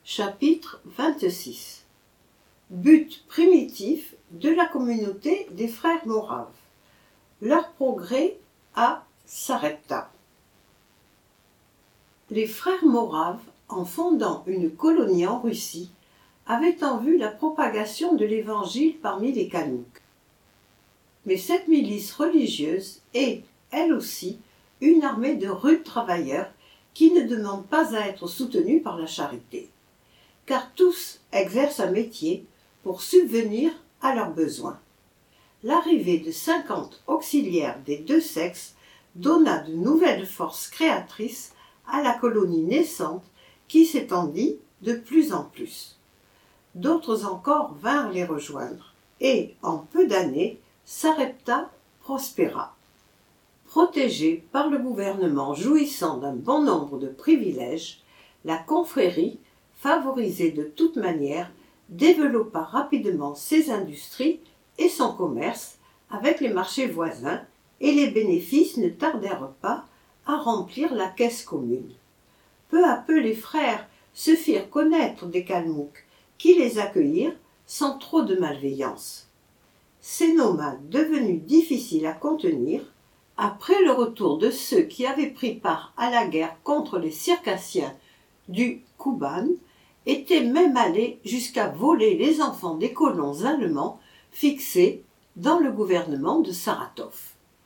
Chapitre 26. But primitif de la communauté des frères moraves. Leur progrès à Sarepta. Les frères moraves, en fondant une colonie en Russie, avaient en vue la propagation de l'évangile parmi les Kalmouks. Mais cette milice religieuse est, elle aussi, une armée de rudes travailleurs qui ne demandent pas à être soutenus par la charité, car tous exercent un métier pour subvenir à leurs besoins. L'arrivée de 50 auxiliaires des deux sexes donna de nouvelles forces créatrices à la colonie naissante qui s'étendit de plus en plus. D'autres encore vinrent les rejoindre, et en peu d'années, Sarepta prospéra. Protégée par le gouvernement jouissant d'un bon nombre de privilèges, la confrérie, favorisée de toute manière, développa rapidement ses industries et son commerce avec les marchés voisins, et les bénéfices ne tardèrent pas à remplir la caisse commune. Peu à peu les frères se firent connaître des Kalmouks, qui les accueillirent sans trop de malveillance. Ces nomades devenus difficiles à contenir, après le retour de ceux qui avaient pris part à la guerre contre les Circassiens du Kuban, étaient même allés jusqu'à voler les enfants des colons allemands fixés dans le gouvernement de Saratov.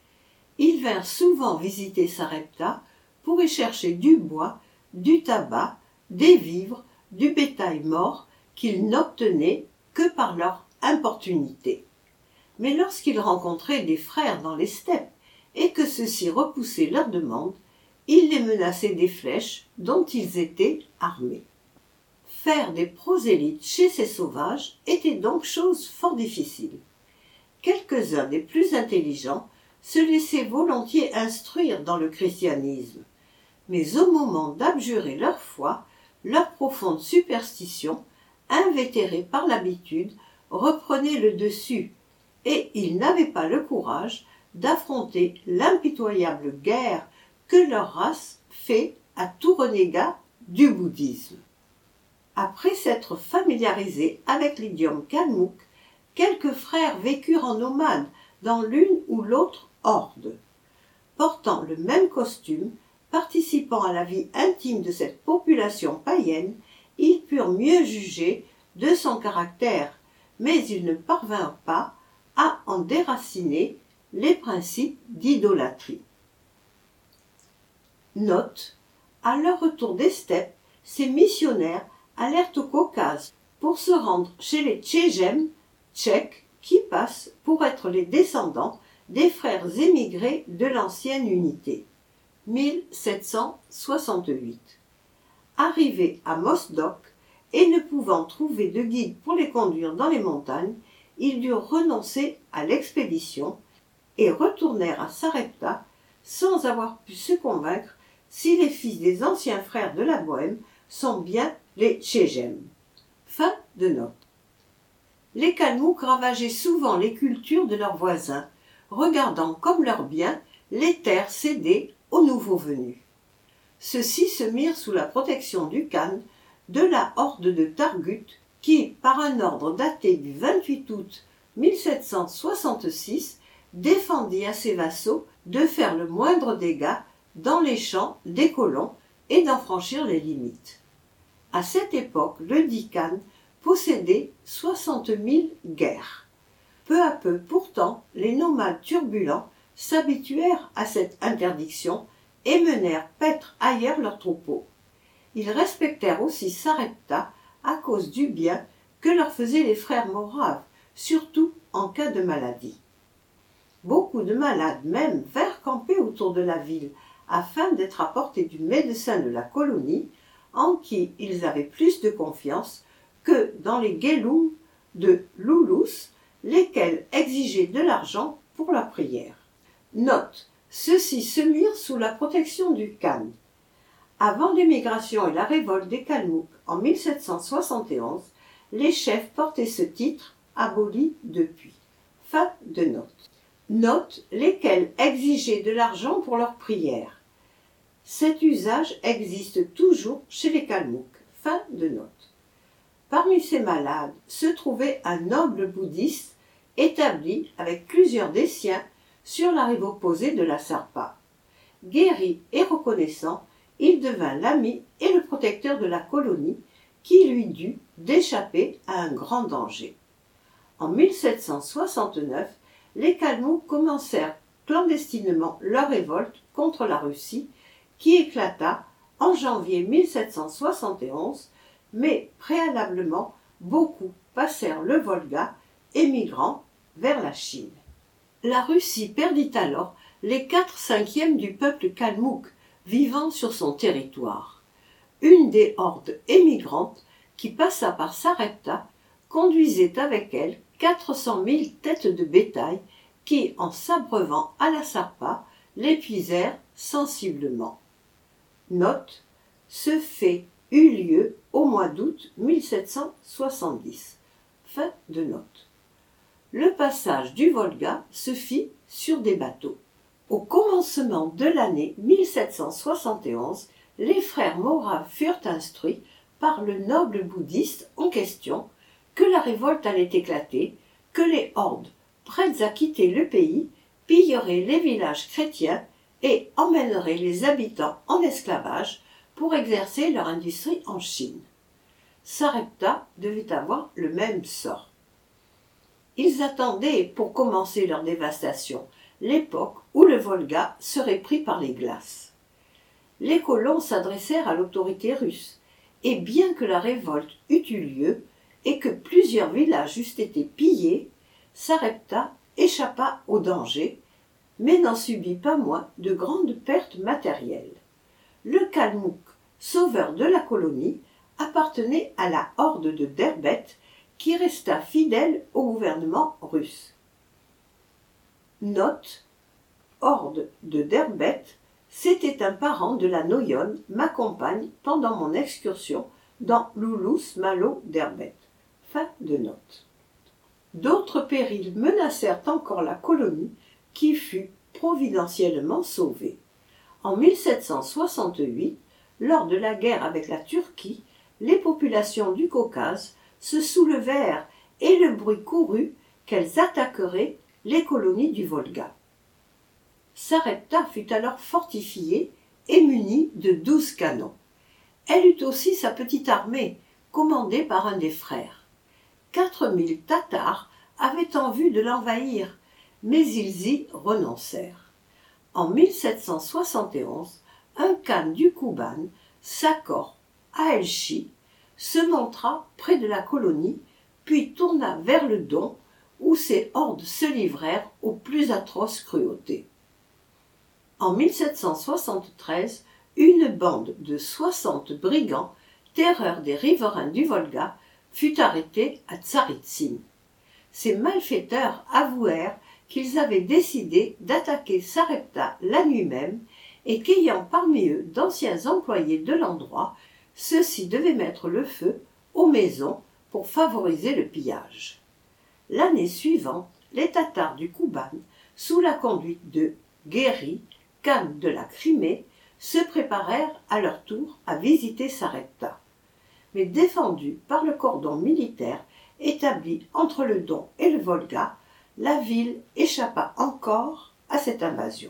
Ils vinrent souvent visiter Sarepta pour y chercher du bois, du tabac, des vivres, du bétail mort qu'ils n'obtenaient que par leur importunité. Mais lorsqu'ils rencontraient des frères dans les steppes et que ceux-ci repoussaient leurs demandes, ils les menaçaient des flèches dont ils étaient armés. Faire des prosélytes chez ces sauvages était donc chose fort difficile. Quelques-uns des plus intelligents se laissaient volontiers instruire dans le christianisme, mais au moment d'abjurer leur foi, leur profonde superstition, invétérée par l'habitude, reprenait le dessus, et ils n'avaient pas le courage d'affronter l'impitoyable guerre que leur race fait à tout renégat du bouddhisme. Après s'être familiarisés avec l'idiome kalmouk, quelques frères vécurent en nomades dans l'une ou l'autre horde. Portant le même costume, participant à la vie intime de cette population païenne, ils purent mieux juger de son caractère, mais ils ne parvinrent pas à en déraciner les principes d'idolâtrie. Note: à leur retour des steppes, ces missionnaires allèrent au Caucase pour se rendre chez les Tchéjem, tchèques, qui passent pour être les descendants des frères émigrés de l'ancienne unité. 1768. Arrivés à Mozdok et ne pouvant trouver de guide pour les conduire dans les montagnes, ils durent renoncer à l'expédition et retournèrent à Sarepta sans avoir pu se convaincre si les fils des anciens frères de la Bohême sont bien les Tchéjem. Fin de note. Les Kalmouks ravageaient souvent les cultures de leurs voisins, regardant comme leur bien les terres cédées aux nouveaux venus. Ceux-ci se mirent sous la protection du Khan, de la horde de Targut, qui, par un ordre daté du 28 août 1766, défendit à ses vassaux de faire le moindre dégât dans les champs des colons et d'en franchir les limites. À cette époque, le dit Khan possédait 60 000 guers. Peu à peu, pourtant, les nomades turbulents s'habituèrent à cette interdiction et menèrent paître ailleurs leurs troupeaux. Ils respectèrent aussi Sarepta à cause du bien que leur faisaient les frères moraves, surtout en cas de maladie. Beaucoup de malades même vinrent camper autour de la ville afin d'être à portée du médecin de la colonie, en qui ils avaient plus de confiance que dans les guélous de Loulous, lesquels exigeaient de l'argent pour leurs prières. Note: ceux-ci se mirent sous la protection du Khan. Avant l'émigration et la révolte des Kalmouks en 1771, les chefs portaient ce titre, aboli depuis. Fin de note. Note: lesquels exigeaient de l'argent pour leurs prières. Cet usage existe toujours chez les Kalmouks. Fin de note. Parmi ces malades se trouvait un noble bouddhiste établi avec plusieurs des siens sur la rive opposée de la Sarpa. Guéri et reconnaissant, il devint l'ami et le protecteur de la colonie qui lui dut d'échapper à un grand danger. En 1769, les Kalmouks commencèrent clandestinement leur révolte contre la Russie qui éclata en janvier 1771, mais préalablement, beaucoup passèrent le Volga, émigrant vers la Chine. La Russie perdit alors les 4/5 du peuple kalmouk vivant sur son territoire. Une des hordes émigrantes qui passa par Sarepta conduisait avec elle 400 000 têtes de bétail qui, en s'abreuvant à la Sarpa, l'épuisèrent sensiblement. Note, ce fait eut lieu au mois d'août 1770. Fin de note. Le passage du Volga se fit sur des bateaux. Au commencement de l'année 1771, les frères moraves furent instruits par le noble bouddhiste en question que la révolte allait éclater, que les hordes, prêtes à quitter le pays, pilleraient les villages chrétiens et emmèneraient les habitants en esclavage pour exercer leur industrie en Chine. Sarepta devait avoir le même sort. Ils attendaient, pour commencer leur dévastation, l'époque où le Volga serait pris par les glaces. Les colons s'adressèrent à l'autorité russe, et bien que la révolte eût eu lieu et que plusieurs villages eussent été pillés, Sarepta échappa au danger, mais n'en subit pas moins de grandes pertes matérielles. Le Kalmouk, sauveur de la colonie, appartenait à la horde de Derbet qui resta fidèle au gouvernement russe. Note, horde de Derbet, c'était un parent de la Noyonne, ma compagne, pendant mon excursion dans l'Oulous Malo Derbet. Fin de note. D'autres périls menacèrent encore la colonie qui fut providentiellement sauvée. En 1768, lors de la guerre avec la Turquie, les populations du Caucase se soulevèrent et le bruit courut qu'elles attaqueraient les colonies du Volga. Sarepta fut alors fortifiée et munie de 12 canons. Elle eut aussi sa petite armée, commandée par un des frères. 4000 Tatars avaient en vue de l'envahir, mais ils y renoncèrent. En 1771, un khan du Kouban, Sakor Aelchi, se montra près de la colonie, puis tourna vers le Don, où ses hordes se livrèrent aux plus atroces cruautés. En 1773, une bande de 60 brigands, terreur des riverains du Volga, fut arrêtée à Tsaritsyn. Ces malfaiteurs avouèrent qu'ils avaient décidé d'attaquer Sarepta la nuit même et qu'ayant parmi eux d'anciens employés de l'endroit, ceux-ci devaient mettre le feu aux maisons pour favoriser le pillage. L'année suivante, les Tatars du Kouban, sous la conduite de Guéri, khan de la Crimée, se préparèrent à leur tour à visiter Sarepta. Mais défendue par le cordon militaire établi entre le Don et le Volga, la ville échappa encore à cette invasion.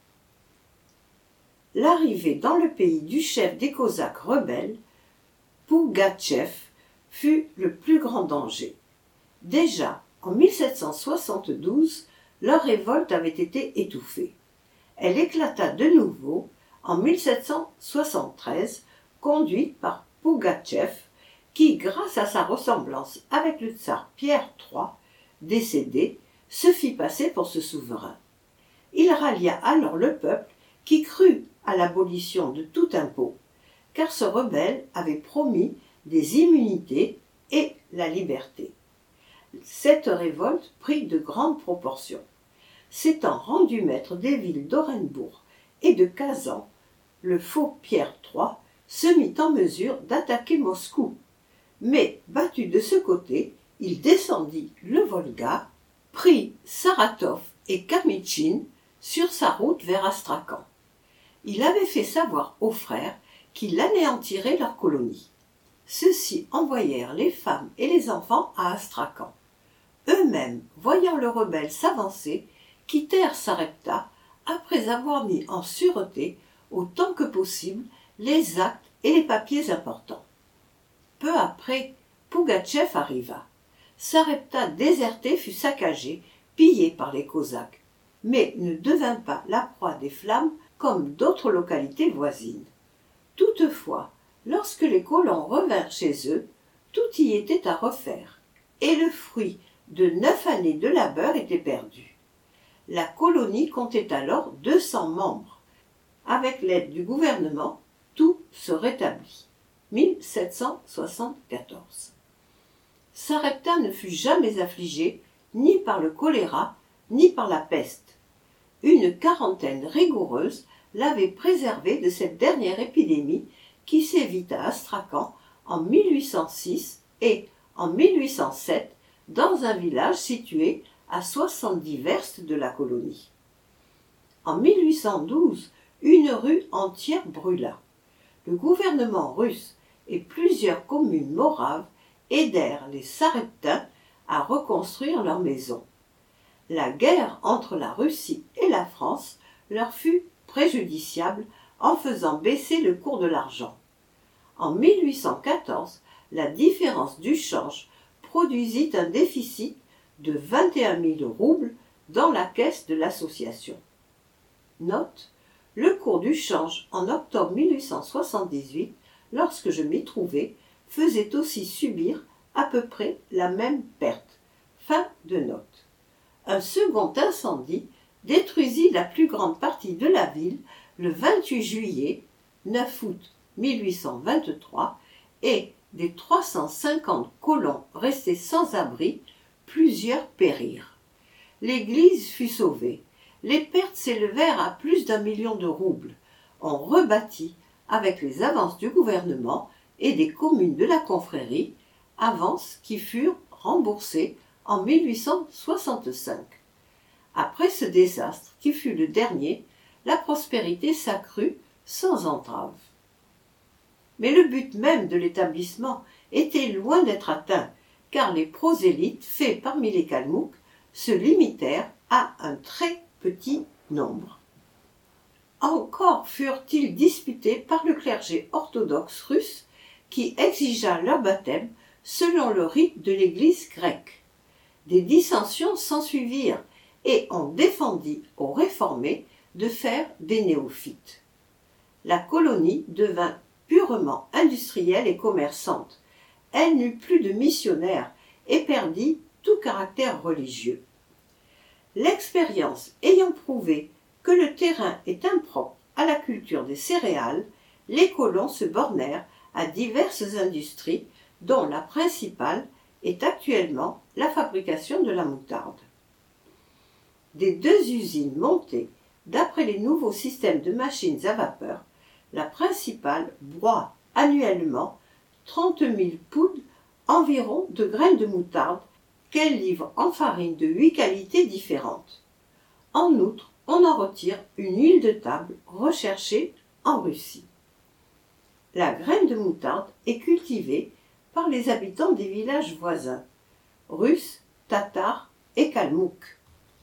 L'arrivée dans le pays du chef des Cosaques rebelles, Pougatchev, fut le plus grand danger. Déjà, en 1772, leur révolte avait été étouffée. Elle éclata de nouveau en 1773, conduite par Pougatchev, qui, grâce à sa ressemblance avec le tsar Pierre III, décédé, se fit passer pour ce souverain. Il rallia alors le peuple qui crut à l'abolition de tout impôt, car ce rebelle avait promis des immunités et la liberté. Cette révolte prit de grandes proportions. S'étant rendu maître des villes d'Orenbourg et de Kazan, le faux Pierre III se mit en mesure d'attaquer Moscou. Mais, battu de ce côté, il descendit le Volga, prit Saratov et Kamitchin sur sa route vers Astrakhan. Il avait fait savoir aux frères qu'il anéantirait leur colonie. Ceux-ci envoyèrent les femmes et les enfants à Astrakhan. Eux-mêmes, voyant le rebelle s'avancer, quittèrent Sarepta après avoir mis en sûreté, autant que possible, les actes et les papiers importants. Peu après, Pougatchev arriva. Sarepta déserté fut saccagé, pillé par les Cosaques, mais ne devint pas la proie des flammes comme d'autres localités voisines. Toutefois, lorsque les colons revinrent chez eux, tout y était à refaire, et le fruit de 9 années de labeur était perdu. La colonie comptait alors 200 membres. Avec l'aide du gouvernement, tout se rétablit. 1774. Sarepta ne fut jamais affligée ni par le choléra ni par la peste. Une quarantaine rigoureuse l'avait préservée de cette dernière épidémie qui sévit à Astrakhan en 1806 et en 1807 dans un village situé à 70 verstes de la colonie. En 1812, une rue entière brûla. Le gouvernement russe et plusieurs communes moraves aidèrent les Sareptains à reconstruire leurs maisons. La guerre entre la Russie et la France leur fut préjudiciable en faisant baisser le cours de l'argent. En 1814, la différence du change produisit un déficit de 21 000 roubles dans la caisse de l'association. Note: le cours du change en octobre 1878, lorsque je m'y trouvais, faisait aussi subir à peu près la même perte. Fin de note. Un second incendie détruisit la plus grande partie de la ville le 28 juillet, 9 août 1823, et des 350 colons restés sans abri, plusieurs périrent. L'église fut sauvée. Les pertes s'élevèrent à plus d'1 million de roubles. On rebâtit avec les avances du gouvernement et des communes de la confrérie, avances qui furent remboursées en 1865. Après ce désastre, qui fut le dernier, la prospérité s'accrut sans entrave. Mais le but même de l'établissement était loin d'être atteint, car les prosélytes faits parmi les Kalmouks se limitèrent à un très petit nombre. Encore furent-ils disputés par le clergé orthodoxe russe qui exigea leur baptême selon le rite de l'Église grecque. Des dissensions s'ensuivirent et on défendit aux réformés de faire des néophytes. La colonie devint purement industrielle et commerçante. Elle n'eut plus de missionnaires et perdit tout caractère religieux. L'expérience ayant prouvé que le terrain est impropre à la culture des céréales, les colons se bornèrent à diverses industries, dont la principale est actuellement la fabrication de la moutarde. Des 2 usines montées d'après les nouveaux systèmes de machines à vapeur, la principale broie annuellement 30 000 poudres environ de graines de moutarde qu'elle livre en farine de 8 qualités différentes. En outre, on en retire une huile de table recherchée en Russie. La graine de moutarde est cultivée par les habitants des villages voisins, russes, tatars et kalmouks.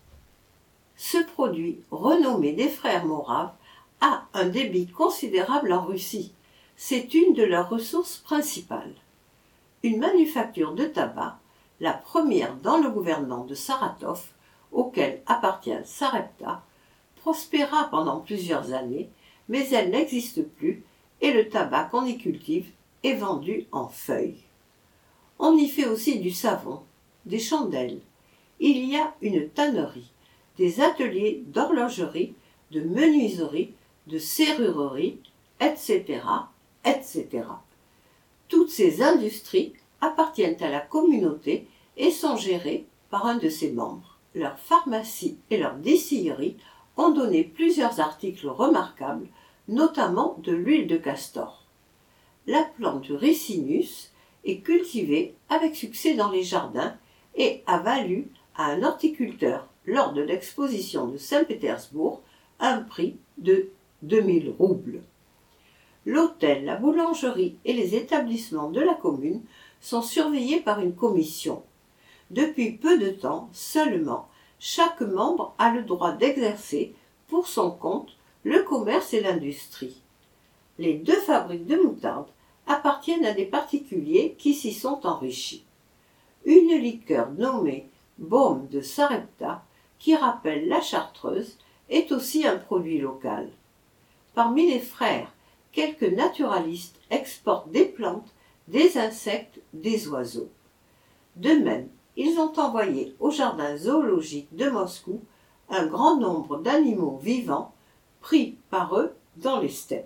Ce produit, renommé des frères moraves, a un débit considérable en Russie. C'est une de leurs ressources principales. Une manufacture de tabac, la première dans le gouvernement de Saratov, auquel appartient Sarepta, prospéra pendant plusieurs années, mais elle n'existe plus et le tabac qu'on y cultive est vendu en feuilles. On y fait aussi du savon, des chandelles. Il y a une tannerie, des ateliers d'horlogerie, de menuiserie, de serrurerie, etc., etc. Toutes ces industries appartiennent à la communauté et sont gérées par un de ses membres. Leurs pharmacies et leurs distilleries ont donné plusieurs articles remarquables, notamment de l'huile de castor. La plante du ricinus est cultivée avec succès dans les jardins et a valu à un horticulteur lors de l'exposition de Saint-Pétersbourg un prix de 2000 roubles. L'hôtel, la boulangerie et les établissements de la commune sont surveillés par une commission. Depuis peu de temps seulement, chaque membre a le droit d'exercer, pour son compte, le commerce et l'industrie. Les 2 fabriques de moutarde appartiennent à des particuliers qui s'y sont enrichis. Une liqueur nommée Baume de Sarepta, qui rappelle la chartreuse, est aussi un produit local. Parmi les frères, quelques naturalistes exportent des plantes, des insectes, des oiseaux. De même, ils ont envoyé au jardin zoologique de Moscou un grand nombre d'animaux vivants pris par eux dans les steppes.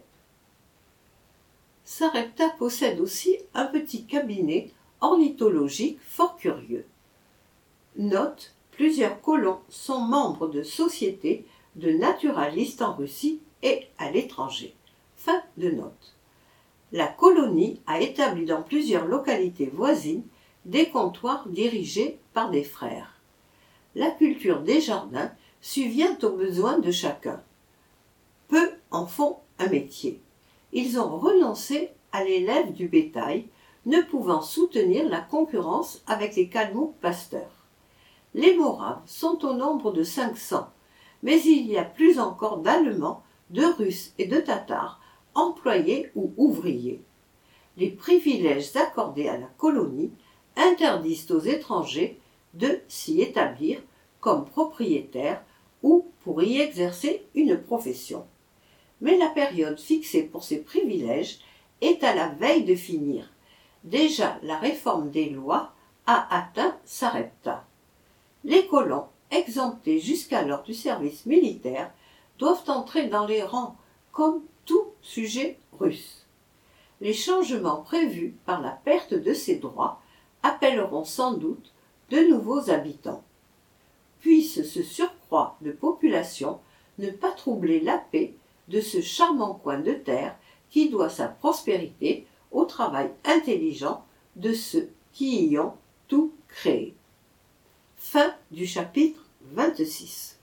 Sarepta possède aussi un petit cabinet ornithologique fort curieux. Note, plusieurs colons sont membres de sociétés de naturalistes en Russie et à l'étranger. Fin de note. La colonie a établi dans plusieurs localités voisines des comptoirs dirigés par des frères. La culture des jardins subvient aux besoins de chacun. Peu en font un métier. Ils ont renoncé à l'élève du bétail, ne pouvant soutenir la concurrence avec les Kalmouks pasteurs. Les Moraves sont au nombre de 500, mais il y a plus encore d'Allemands, de Russes et de Tatars, employés ou ouvriers. Les privilèges accordés à la colonie interdisent aux étrangers de s'y établir comme propriétaires ou pour y exercer une profession. Mais la période fixée pour ces privilèges est à la veille de finir. Déjà, la réforme des lois a atteint Sarepta. Les colons, exemptés jusqu'alors du service militaire, doivent entrer dans les rangs comme tout sujet russe. Les changements prévus par la perte de ces droits appelleront sans doute de nouveaux habitants. Puisse ce surcroît de population ne pas troubler la paix de ce charmant coin de terre qui doit sa prospérité au travail intelligent de ceux qui y ont tout créé. Fin du chapitre 26.